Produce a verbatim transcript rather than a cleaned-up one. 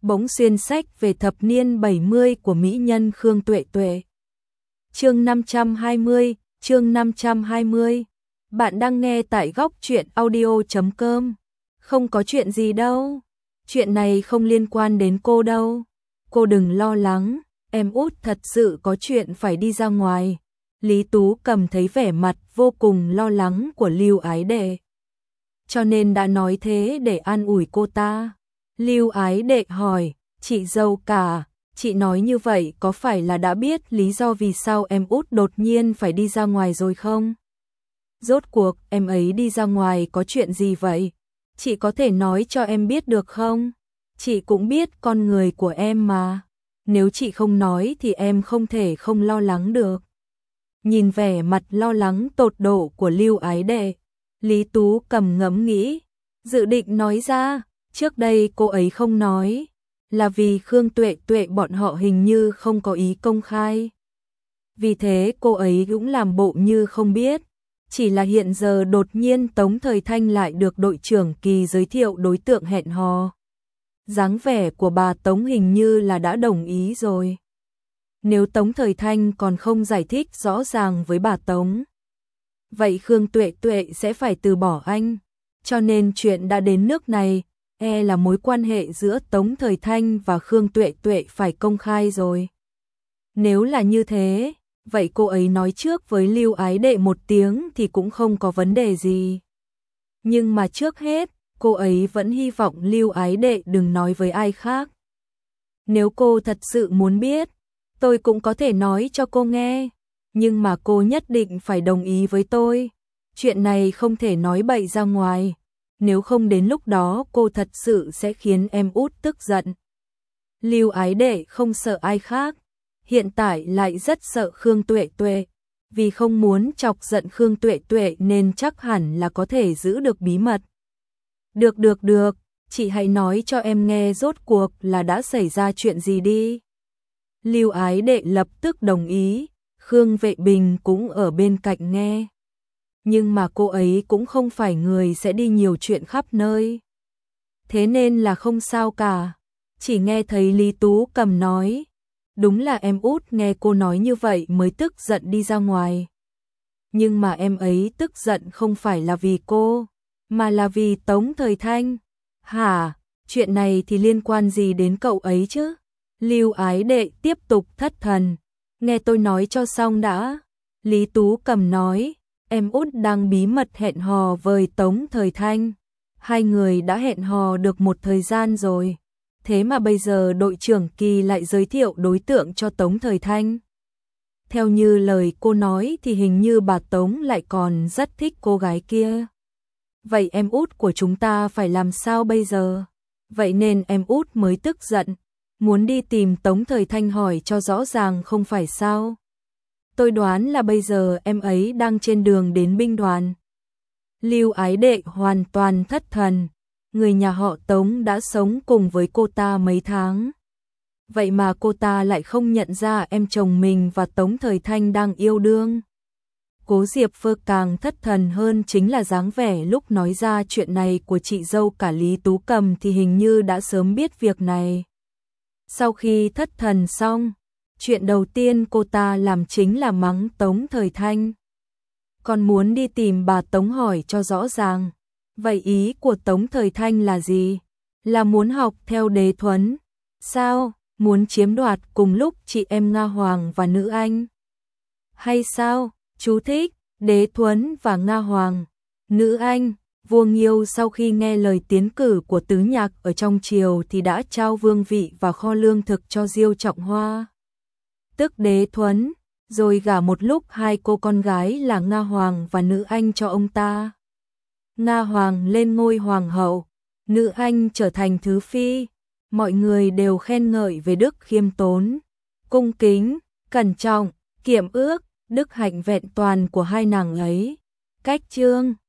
bỗng xuyên sách về thập niên bảy mươi của mỹ nhân Khương Tuệ Tuệ. Chương năm trăm hai mươi, chương năm trăm hai mươi. Bạn đang nghe tại góc truyện audio chấm com. Không có chuyện gì đâu. Chuyện này không liên quan đến cô đâu. Cô đừng lo lắng, em út thật sự có chuyện phải đi ra ngoài. Lý Tú Cầm thấy vẻ mặt vô cùng lo lắng của Lưu Ái Đệ, cho nên đã nói thế để an ủi cô ta. Lưu Ái Đệ hỏi, chị dâu cả, chị nói như vậy có phải là đã biết lý do vì sao em út đột nhiên phải đi ra ngoài rồi không? Rốt cuộc em ấy đi ra ngoài có chuyện gì vậy? Chị có thể nói cho em biết được không? Chị cũng biết con người của em mà. Nếu chị không nói thì em không thể không lo lắng được. Nhìn vẻ mặt lo lắng tột độ của Lưu Ái Đệ, Lý Tú Cầm ngẫm nghĩ, dự định nói ra. Trước đây cô ấy không nói, là vì Khương Tuệ Tuệ bọn họ hình như không có ý công khai. Vì thế cô ấy cũng làm bộ như không biết. Chỉ là hiện giờ đột nhiên Tống Thời Thanh lại được đội trưởng Kỳ giới thiệu đối tượng hẹn hò. Dáng vẻ của bà Tống hình như là đã đồng ý rồi. Nếu Tống Thời Thanh còn không giải thích rõ ràng với bà Tống, vậy Khương Tuệ Tuệ sẽ phải từ bỏ anh. Cho nên chuyện đã đến nước này, e là mối quan hệ giữa Tống Thời Thanh và Khương Tuệ Tuệ phải công khai rồi. Nếu là như thế, vậy cô ấy nói trước với Lưu Ái Đệ một tiếng thì cũng không có vấn đề gì. Nhưng mà trước hết, cô ấy vẫn hy vọng Lưu Ái Đệ đừng nói với ai khác. Nếu cô thật sự muốn biết, tôi cũng có thể nói cho cô nghe, nhưng mà cô nhất định phải đồng ý với tôi. Chuyện này không thể nói bậy ra ngoài, nếu không đến lúc đó cô thật sự sẽ khiến em út tức giận. Lưu Ái Đệ không sợ ai khác, hiện tại lại rất sợ Khương Tuệ Tuệ, vì không muốn chọc giận Khương Tuệ Tuệ nên chắc hẳn là có thể giữ được bí mật. Được được được, chị hãy nói cho em nghe rốt cuộc là đã xảy ra chuyện gì đi. Lưu Ái Đệ lập tức đồng ý, Khương Vệ Bình cũng ở bên cạnh nghe. Nhưng mà cô ấy cũng không phải người sẽ đi nhiều chuyện khắp nơi. Thế nên là không sao cả. Chỉ nghe thấy Lý Tú Cầm nói, đúng là em út nghe cô nói như vậy mới tức giận đi ra ngoài. Nhưng mà em ấy tức giận không phải là vì cô, mà là vì Tống Thời Thanh. Hả, chuyện này thì liên quan gì đến cậu ấy chứ? Lưu Ái Đệ tiếp tục thất thần. Nghe tôi nói cho xong đã. Lý Tú Cầm nói, em út đang bí mật hẹn hò với Tống Thời Thanh. Hai người đã hẹn hò được một thời gian rồi. Thế mà bây giờ đội trưởng Kỳ lại giới thiệu đối tượng cho Tống Thời Thanh. Theo như lời cô nói thì hình như bà Tống lại còn rất thích cô gái kia. Vậy em út của chúng ta phải làm sao bây giờ? Vậy nên em út mới tức giận, muốn đi tìm Tống Thời Thanh hỏi cho rõ ràng không phải sao? Tôi đoán là bây giờ em ấy đang trên đường đến binh đoàn. Lưu Ái Đệ hoàn toàn thất thần. Người nhà họ Tống đã sống cùng với cô ta mấy tháng. Vậy mà cô ta lại không nhận ra em chồng mình và Tống Thời Thanh đang yêu đương. Cố Diệp Phơ càng thất thần hơn chính là dáng vẻ lúc nói ra chuyện này của chị dâu cả Lý Tú Cầm thì hình như đã sớm biết việc này. Sau khi thất thần xong, chuyện đầu tiên cô ta làm chính là mắng Tống Thời Thanh. Còn muốn đi tìm bà Tống hỏi cho rõ ràng. Vậy ý của Tống Thời Thanh là gì? Là muốn học theo Đế Thuấn? Sao? Muốn chiếm đoạt cùng lúc chị em Nga Hoàng và Nữ Anh? Hay sao? Chú thích, Đế Thuấn và Nga Hoàng, Nữ Anh. Vua Nghiêu sau khi nghe lời tiến cử của Tứ Nhạc ở trong triều thì đã trao vương vị và kho lương thực cho Diêu Trọng Hoa, tức Đế Thuấn, rồi gả một lúc hai cô con gái là Nga Hoàng và Nữ Anh cho ông ta. Nga Hoàng lên ngôi hoàng hậu, Nữ Anh trở thành thứ phi. Mọi người đều khen ngợi về đức khiêm tốn, cung kính, cẩn trọng, kiệm ước, đức hạnh vẹn toàn của hai nàng ấy. Cách chương